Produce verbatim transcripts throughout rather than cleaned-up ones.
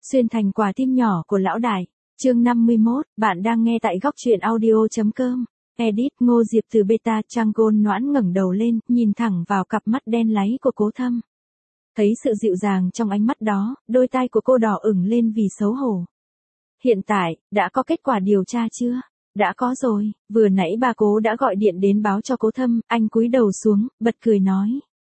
Xuyên thành quả tim nhỏ của lão đại. Chương năm mươi mốt, bạn đang nghe tại góc truyện audio.com. Edit Ngô Diệp từ beta trang Gold Noãn ngẩng đầu lên, nhìn thẳng vào cặp mắt đen láy của Cố Thâm. Thấy sự dịu dàng trong ánh mắt đó, đôi tai của cô đỏ ửng lên vì xấu hổ. Hiện tại, đã có kết quả điều tra chưa? Đã có rồi, vừa nãy bà Cố đã gọi điện đến báo cho Cố Thâm, anh cúi đầu xuống, bật cười nói.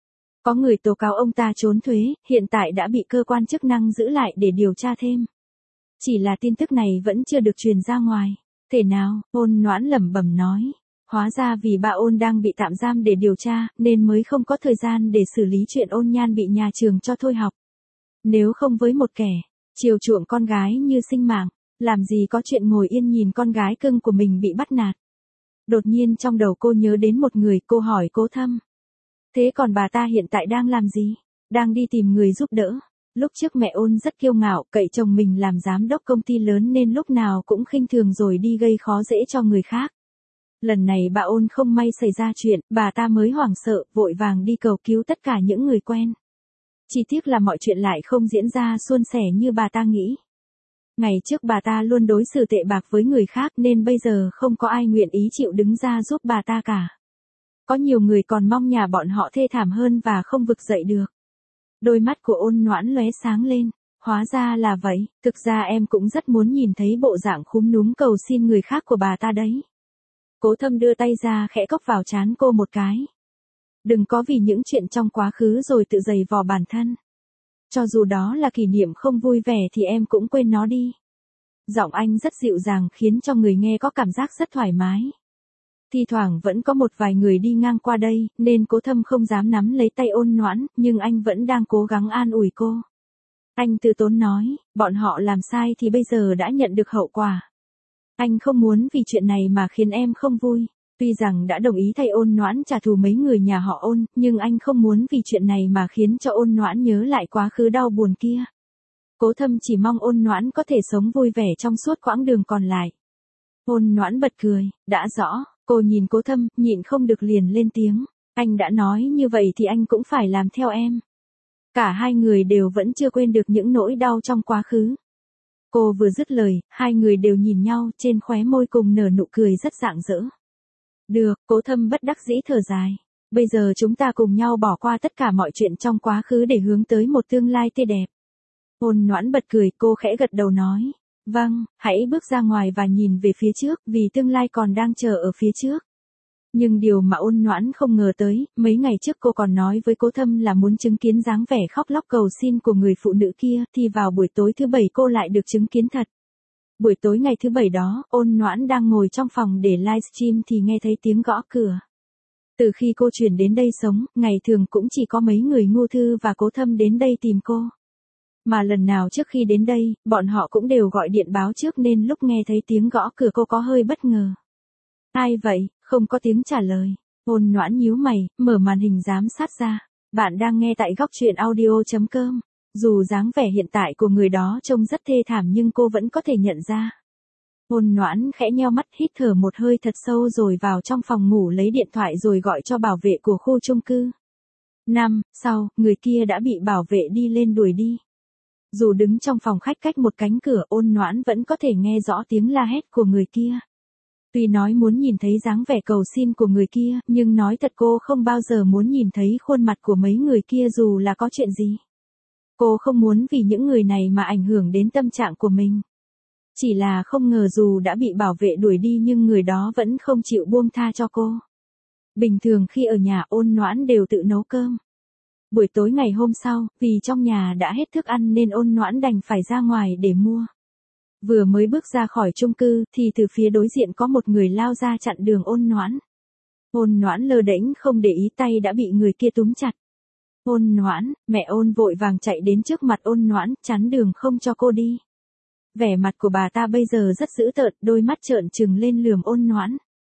Có người tố cáo ông ta trốn thuế, hiện tại đã bị cơ quan chức năng giữ lại để điều tra thêm. Chỉ là tin tức này vẫn chưa được truyền ra ngoài. Thế nào? Ôn Noãn lẩm bẩm nói. Hóa ra vì bà Ôn đang bị tạm giam để điều tra, nên mới không có thời gian để xử lý chuyện Ôn Nhan bị nhà trường cho thôi học. Nếu không với một kẻ chiều chuộng con gái như sinh mạng, làm gì có chuyện ngồi yên nhìn con gái cưng của mình bị bắt nạt. Đột nhiên trong đầu cô nhớ đến một người, cô hỏi Cố Thâm. Thế còn bà ta hiện tại đang làm gì? Đang đi tìm người giúp đỡ. Lúc trước mẹ Ôn rất kiêu ngạo, cậy chồng mình làm giám đốc công ty lớn nên lúc nào cũng khinh thường rồi đi gây khó dễ cho người khác. Lần này bà Ôn không may xảy ra chuyện, bà ta mới hoảng sợ, vội vàng đi cầu cứu tất cả những người quen. Chỉ tiếc là mọi chuyện lại không diễn ra suôn sẻ như bà ta nghĩ. Ngày trước bà ta luôn đối xử tệ bạc với người khác nên bây giờ không có ai nguyện ý chịu đứng ra giúp bà ta cả. Có nhiều người còn mong nhà bọn họ thê thảm hơn và không vực dậy được. Đôi mắt của Ôn Noãn lóe sáng lên. Hóa ra là vậy, thực ra em cũng rất muốn nhìn thấy bộ dạng khúm núm cầu xin người khác của bà ta đấy. Cố Thâm đưa tay ra khẽ cốc vào trán cô một cái. Đừng có vì những chuyện trong quá khứ rồi tự giày vò bản thân. Cho dù đó là kỷ niệm không vui vẻ thì em cũng quên nó đi. Giọng anh rất dịu dàng khiến cho người nghe có cảm giác rất thoải mái. Thi thoảng vẫn có một vài người đi ngang qua đây, nên Cố Thâm không dám nắm lấy tay Ôn Noãn, nhưng anh vẫn đang cố gắng an ủi cô. Anh từ tốn nói, bọn họ làm sai thì bây giờ đã nhận được hậu quả. Anh không muốn vì chuyện này mà khiến em không vui. Tuy rằng đã đồng ý thay Ôn Noãn trả thù mấy người nhà họ Ôn, nhưng anh không muốn vì chuyện này mà khiến cho Ôn Noãn nhớ lại quá khứ đau buồn kia. Cố Thâm chỉ mong Ôn Noãn có thể sống vui vẻ trong suốt quãng đường còn lại. Ôn Noãn bật cười, đã rõ. Cô nhìn Cố Thâm, nhịn không được liền lên tiếng. Anh đã nói như vậy thì anh cũng phải làm theo em. Cả hai người đều vẫn chưa quên được những nỗi đau trong quá khứ. Cô vừa dứt lời, hai người đều nhìn nhau, trên khóe môi cùng nở nụ cười rất rạng rỡ. Được, Cố Thâm bất đắc dĩ thở dài. Bây giờ chúng ta cùng nhau bỏ qua tất cả mọi chuyện trong quá khứ để hướng tới một tương lai tươi đẹp. Ôn Noãn bật cười, cô khẽ gật đầu nói. Vâng, hãy bước ra ngoài và nhìn về phía trước, vì tương lai còn đang chờ ở phía trước. Nhưng điều mà Ôn Noãn không ngờ tới, mấy ngày trước cô còn nói với Cố Thâm là muốn chứng kiến dáng vẻ khóc lóc cầu xin của người phụ nữ kia, thì vào buổi tối thứ bảy cô lại được chứng kiến thật. Buổi tối ngày thứ bảy đó, Ôn Noãn đang ngồi trong phòng để livestream thì nghe thấy tiếng gõ cửa. Từ khi cô chuyển đến đây sống, ngày thường cũng chỉ có mấy người Ngô Thư và Cố Thâm đến đây tìm cô. Mà lần nào trước khi đến đây, bọn họ cũng đều gọi điện báo trước nên lúc nghe thấy tiếng gõ cửa cô có hơi bất ngờ. Ai vậy? Không có tiếng trả lời. Ôn Noãn nhíu mày, mở màn hình giám sát ra. Bạn đang nghe tại góc truyện audio.com. Dù dáng vẻ hiện tại của người đó trông rất thê thảm nhưng cô vẫn có thể nhận ra. Ôn Noãn khẽ nheo mắt hít thở một hơi thật sâu rồi vào trong phòng ngủ lấy điện thoại rồi gọi cho bảo vệ của khu chung cư. Năm, sau, người kia đã bị bảo vệ đi lên đuổi đi. Dù đứng trong phòng khách cách một cánh cửa, Ôn Noãn vẫn có thể nghe rõ tiếng la hét của người kia. Tuy nói muốn nhìn thấy dáng vẻ cầu xin của người kia, nhưng nói thật cô không bao giờ muốn nhìn thấy khuôn mặt của mấy người kia dù là có chuyện gì. Cô không muốn vì những người này mà ảnh hưởng đến tâm trạng của mình. Chỉ là không ngờ dù đã bị bảo vệ đuổi đi nhưng người đó vẫn không chịu buông tha cho cô. Bình thường khi ở nhà Ôn Noãn đều tự nấu cơm. Buổi tối ngày hôm sau, vì trong nhà đã hết thức ăn nên Ôn Noãn đành phải ra ngoài để mua. Vừa mới bước ra khỏi chung cư thì từ phía đối diện có một người lao ra chặn đường Ôn Noãn. Ôn Noãn lơ đễnh không để ý tay đã bị người kia túm chặt. Ôn Noãn, mẹ Ôn vội vàng chạy đến trước mặt Ôn Noãn, chắn đường không cho cô đi. Vẻ mặt của bà ta bây giờ rất dữ tợn, đôi mắt trợn trừng lên lườm Ôn Noãn.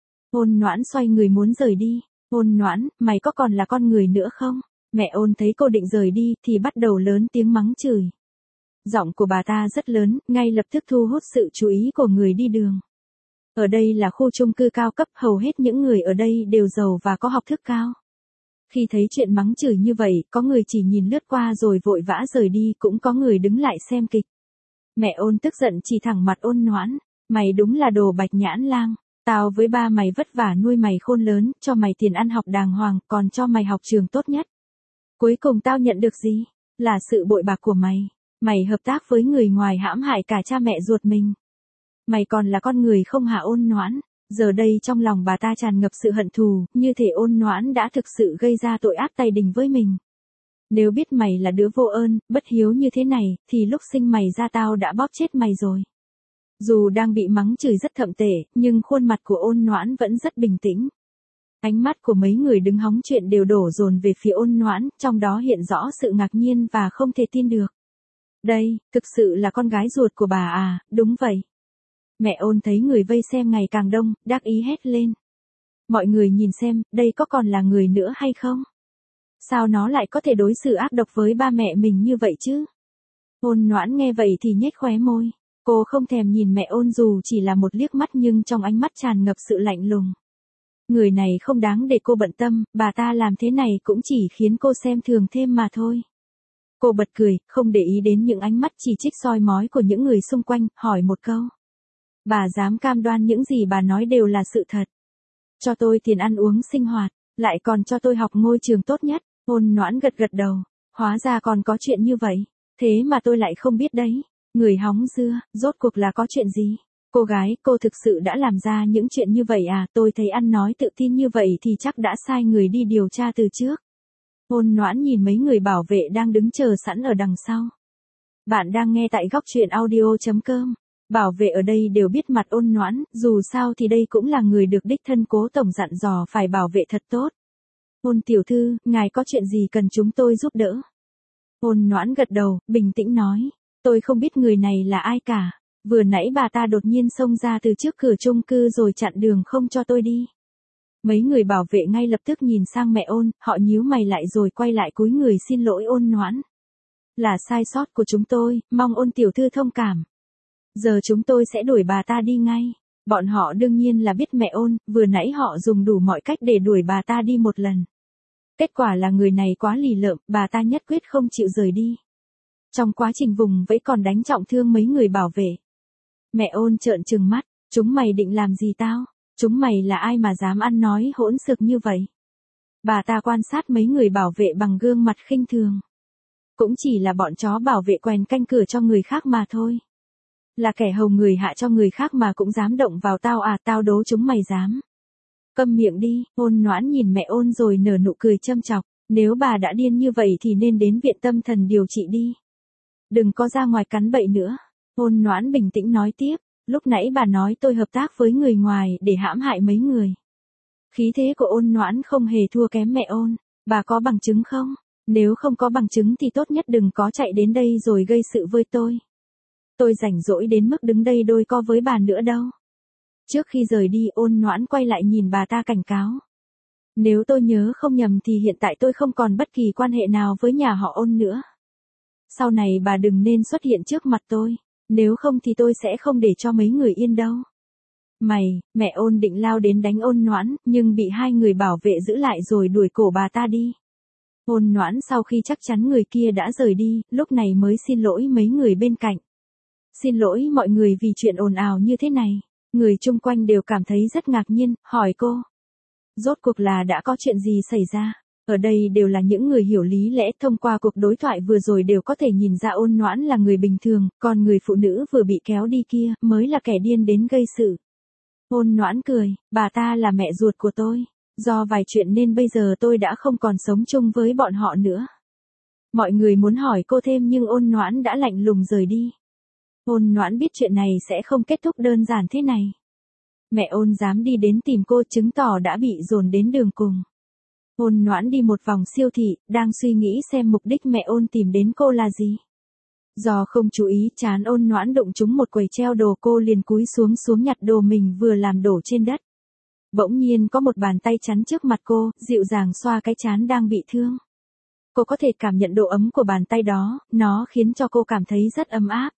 Ôn Noãn xoay người muốn rời đi. Ôn Noãn, mày có còn là con người nữa không? Mẹ Ôn thấy cô định rời đi thì bắt đầu lớn tiếng mắng chửi. Giọng của bà ta rất lớn, ngay lập tức thu hút sự chú ý của người đi đường. Ở đây là khu chung cư cao cấp, hầu hết những người ở đây đều giàu và có học thức cao. Khi thấy chuyện mắng chửi như vậy, có người chỉ nhìn lướt qua rồi vội vã rời đi, cũng có người đứng lại xem kịch. Mẹ Ôn tức giận chỉ thẳng mặt Ôn Noãn, mày đúng là đồ bạch nhãn lang, tao với ba mày vất vả nuôi mày khôn lớn, cho mày tiền ăn học đàng hoàng, còn cho mày học trường tốt nhất. Cuối cùng tao nhận được gì? Là sự bội bạc của mày. Mày hợp tác với người ngoài hãm hại cả cha mẹ ruột mình. Mày còn là con người không hả Ôn Noãn? Giờ đây trong lòng bà ta tràn ngập sự hận thù, như thể Ôn Noãn đã thực sự gây ra tội ác tày đình với mình. Nếu biết mày là đứa vô ơn, bất hiếu như thế này, thì lúc sinh mày ra tao đã bóp chết mày rồi. Dù đang bị mắng chửi rất thậm tệ, nhưng khuôn mặt của Ôn Noãn vẫn rất bình tĩnh. Ánh mắt của mấy người đứng hóng chuyện đều đổ dồn về phía Ôn Noãn, trong đó hiện rõ sự ngạc nhiên và không thể tin được. Đây, thực sự là con gái ruột của bà à, đúng vậy. Mẹ Ôn thấy người vây xem ngày càng đông, đắc ý hét lên. Mọi người nhìn xem, đây có còn là người nữa hay không? Sao nó lại có thể đối xử ác độc với ba mẹ mình như vậy chứ? Ôn Noãn nghe vậy thì nhếch khóe môi. Cô không thèm nhìn mẹ Ôn dù chỉ là một liếc mắt nhưng trong ánh mắt tràn ngập sự lạnh lùng. Người này không đáng để cô bận tâm, bà ta làm thế này cũng chỉ khiến cô xem thường thêm mà thôi. Cô bật cười, không để ý đến những ánh mắt chỉ trích soi mói của những người xung quanh, hỏi một câu. Bà dám cam đoan những gì bà nói đều là sự thật. Cho tôi tiền ăn uống sinh hoạt, lại còn cho tôi học ngôi trường tốt nhất. Ôn Noãn gật gật đầu, hóa ra còn có chuyện như vậy, thế mà tôi lại không biết đấy. Người hóng dưa, rốt cuộc là có chuyện gì? Cô gái, cô thực sự đã làm ra những chuyện như vậy à? Tôi thấy ăn nói tự tin như vậy thì chắc đã sai người đi điều tra từ trước. Ôn Noãn nhìn mấy người bảo vệ đang đứng chờ sẵn ở đằng sau. Bạn đang nghe tại góc truyện audio chấm com. Bảo vệ ở đây đều biết mặt Ôn Noãn, dù sao thì đây cũng là người được đích thân Cố tổng dặn dò phải bảo vệ thật tốt. Ôn tiểu thư, ngài có chuyện gì cần chúng tôi giúp đỡ? Ôn Noãn gật đầu, bình tĩnh nói. Tôi không biết người này là ai cả. Vừa nãy bà ta đột nhiên xông ra từ trước cửa chung cư rồi chặn đường không cho tôi đi. Mấy người bảo vệ ngay lập tức nhìn sang mẹ Ôn, họ nhíu mày lại rồi quay lại cúi người xin lỗi Ôn Noãn. Là sai sót của chúng tôi, mong Ôn tiểu thư thông cảm. Giờ chúng tôi sẽ đuổi bà ta đi ngay. Bọn họ đương nhiên là biết mẹ Ôn, vừa nãy họ dùng đủ mọi cách để đuổi bà ta đi một lần. Kết quả là người này quá lì lợm, bà ta nhất quyết không chịu rời đi. Trong quá trình vùng vẫy còn đánh trọng thương mấy người bảo vệ. Mẹ Ôn trợn trừng mắt, chúng mày định làm gì tao? Chúng mày là ai mà dám ăn nói hỗn xược như vậy? Bà ta quan sát mấy người bảo vệ bằng gương mặt khinh thường. Cũng chỉ là bọn chó bảo vệ quèn canh cửa cho người khác mà thôi. Là kẻ hầu người hạ cho người khác mà cũng dám động vào tao à, tao đố chúng mày dám. Câm miệng đi. Ôn Noãn nhìn mẹ Ôn rồi nở nụ cười châm chọc. Nếu bà đã điên như vậy thì nên đến viện tâm thần điều trị đi. Đừng có ra ngoài cắn bậy nữa. Ôn Noãn bình tĩnh nói tiếp. Lúc nãy bà nói tôi hợp tác với người ngoài để hãm hại mấy người. Khí thế của Ôn Noãn không hề thua kém mẹ Ôn. Bà có bằng chứng không? Nếu không có bằng chứng thì tốt nhất đừng có chạy đến đây rồi gây sự với tôi. Tôi rảnh rỗi đến mức đứng đây đôi co với bà nữa đâu. Trước khi rời đi, Ôn Noãn quay lại nhìn bà ta cảnh cáo. Nếu tôi nhớ không nhầm thì hiện tại tôi không còn bất kỳ quan hệ nào với nhà họ Ôn nữa. Sau này bà đừng nên xuất hiện trước mặt tôi, nếu không thì tôi sẽ không để cho mấy người yên đâu. Mày, mẹ Ôn định lao đến đánh Ôn Noãn, nhưng bị hai người bảo vệ giữ lại rồi đuổi cổ bà ta đi. Ôn Noãn sau khi chắc chắn người kia đã rời đi, lúc này mới xin lỗi mấy người bên cạnh. Xin lỗi mọi người vì chuyện ồn ào như thế này. Người chung quanh đều cảm thấy rất ngạc nhiên, hỏi cô. Rốt cuộc là đã có chuyện gì xảy ra? Ở đây đều là những người hiểu lý lẽ, thông qua cuộc đối thoại vừa rồi đều có thể nhìn ra Ôn Noãn là người bình thường, còn người phụ nữ vừa bị kéo đi kia mới là kẻ điên đến gây sự. Ôn Noãn cười, bà ta là mẹ ruột của tôi. Do vài chuyện nên bây giờ tôi đã không còn sống chung với bọn họ nữa. Mọi người muốn hỏi cô thêm nhưng Ôn Noãn đã lạnh lùng rời đi. Ôn Noãn biết chuyện này sẽ không kết thúc đơn giản thế này. Mẹ Ôn dám đi đến tìm cô chứng tỏ đã bị dồn đến đường cùng. Ôn Noãn đi một vòng siêu thị, đang suy nghĩ xem mục đích mẹ Ôn tìm đến cô là gì. Do không chú ý, trán Ôn Noãn đụng trúng một quầy treo đồ, cô liền cúi xuống xuống nhặt đồ mình vừa làm đổ trên đất. Bỗng nhiên có một bàn tay chắn trước mặt cô, dịu dàng xoa cái trán đang bị thương. Cô có thể cảm nhận độ ấm của bàn tay đó, nó khiến cho cô cảm thấy rất ấm áp.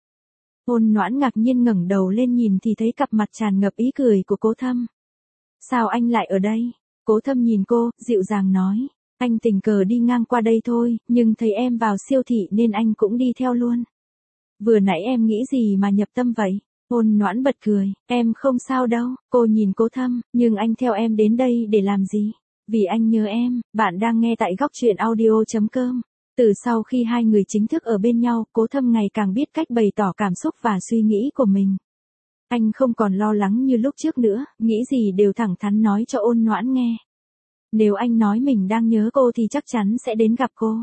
Ôn Noãn ngạc nhiên ngẩng đầu lên nhìn thì thấy cặp mặt tràn ngập ý cười của Cố Thâm. Sao anh lại ở đây? Cố Thâm nhìn cô, dịu dàng nói. Anh tình cờ đi ngang qua đây thôi, nhưng thấy em vào siêu thị nên anh cũng đi theo luôn. vừa nãy em nghĩ gì mà nhập tâm vậy? Ôn Noãn bật cười, em không sao đâu, cô nhìn Cố Thâm, nhưng anh theo em đến đây để làm gì? Vì anh nhớ em. Bạn đang nghe tại góc truyện audio.com. Từ sau khi hai người chính thức ở bên nhau, Cố Thâm ngày càng biết cách bày tỏ cảm xúc và suy nghĩ của mình. Anh không còn lo lắng như lúc trước nữa, nghĩ gì đều thẳng thắn nói cho Ôn Noãn nghe. Nếu anh nói mình đang nhớ cô thì chắc chắn sẽ đến gặp cô.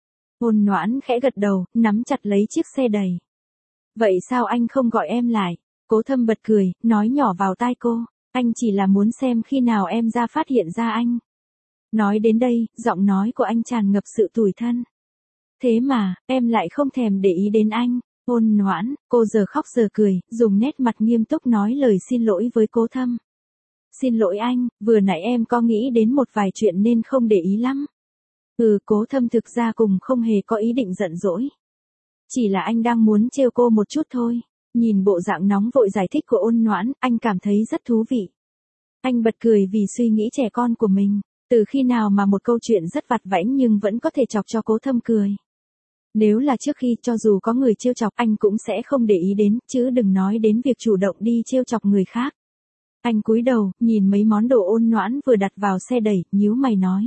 Ôn Noãn khẽ gật đầu, nắm chặt lấy chiếc xe đẩy. Vậy sao anh không gọi em lại? Cố Thâm bật cười, nói nhỏ vào tai cô. Anh chỉ là muốn xem khi nào em ra phát hiện ra anh. Nói đến đây, giọng nói của anh tràn ngập sự tủi thân. Thế mà, em lại không thèm để ý đến anh. Ôn Noãn, cô giờ khóc giờ cười, dùng nét mặt nghiêm túc nói lời xin lỗi với Cố Thâm. Xin lỗi anh, vừa nãy em có nghĩ đến một vài chuyện nên không để ý lắm. Ừ, Cố Thâm thực ra cùng không hề có ý định giận dỗi. Chỉ là anh đang muốn trêu cô một chút thôi. Nhìn bộ dạng nóng vội giải thích của Ôn Noãn, anh cảm thấy rất thú vị. Anh bật cười vì suy nghĩ trẻ con của mình. Từ khi nào mà một câu chuyện rất vặt vãnh nhưng vẫn có thể chọc cho Cố Thâm cười. Nếu là trước khi, cho dù có người trêu chọc anh cũng sẽ không để ý đến, chứ đừng nói đến việc chủ động đi trêu chọc người khác. Anh cúi đầu, nhìn mấy món đồ Ôn Noãn vừa đặt vào xe đẩy, nhíu mày nói.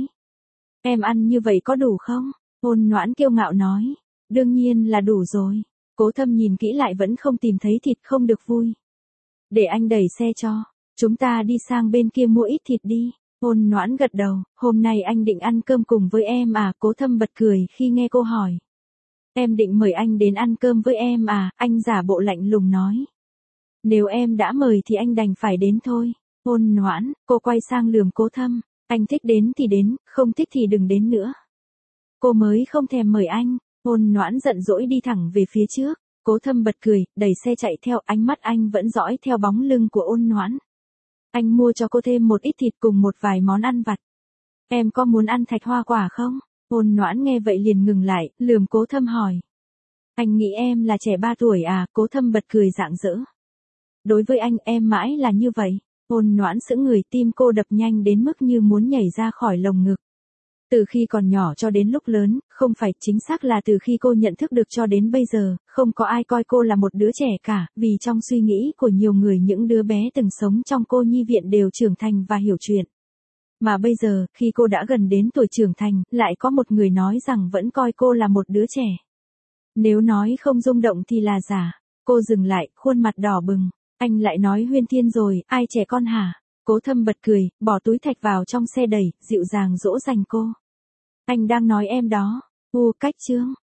Em ăn như vậy có đủ không? Ôn Noãn kiêu ngạo nói. Đương nhiên là đủ rồi. Cố Thâm nhìn kỹ lại vẫn không tìm thấy thịt, không được vui. Để anh đẩy xe cho. Chúng ta đi sang bên kia mua ít thịt đi. Ôn Noãn gật đầu, hôm nay anh định ăn cơm cùng với em à? Cố Thâm bật cười khi nghe cô hỏi. Em định mời anh đến ăn cơm với em à? Anh giả bộ lạnh lùng nói. Nếu em đã mời thì anh đành phải đến thôi. Ôn Noãn, cô quay sang lườm Cố Thâm. Anh thích đến thì đến, không thích thì đừng đến nữa. Cô mới không thèm mời anh. Ôn Noãn giận dỗi đi thẳng về phía trước. Cố Thâm bật cười, đẩy xe chạy theo, ánh mắt anh vẫn dõi theo bóng lưng của Ôn Noãn. Anh mua cho cô thêm một ít thịt cùng một vài món ăn vặt. Em có muốn ăn thạch hoa quả không? Ôn Noãn nghe vậy liền ngừng lại, lườm Cố Thâm hỏi. Anh nghĩ em là trẻ ba tuổi à? Cố Thâm bật cười rạng rỡ. Đối với anh em mãi là như vậy. Ôn Noãn sững người, tim cô đập nhanh đến mức như muốn nhảy ra khỏi lồng ngực. Từ khi còn nhỏ cho đến lúc lớn, không phải, chính xác là từ khi cô nhận thức được cho đến bây giờ, không có ai coi cô là một đứa trẻ cả, vì trong suy nghĩ của nhiều người những đứa bé từng sống trong cô nhi viện đều trưởng thành và hiểu chuyện. Mà bây giờ, khi cô đã gần đến tuổi trưởng thành, lại có một người nói rằng vẫn coi cô là một đứa trẻ. Nếu nói không rung động thì là giả. Cô dừng lại, khuôn mặt đỏ bừng. Anh lại nói huyên thuyên rồi, ai trẻ con hả? Cố Thâm bật cười, bỏ túi thạch vào trong xe đẩy, dịu dàng dỗ dành cô. Anh đang nói em đó. U cách chương.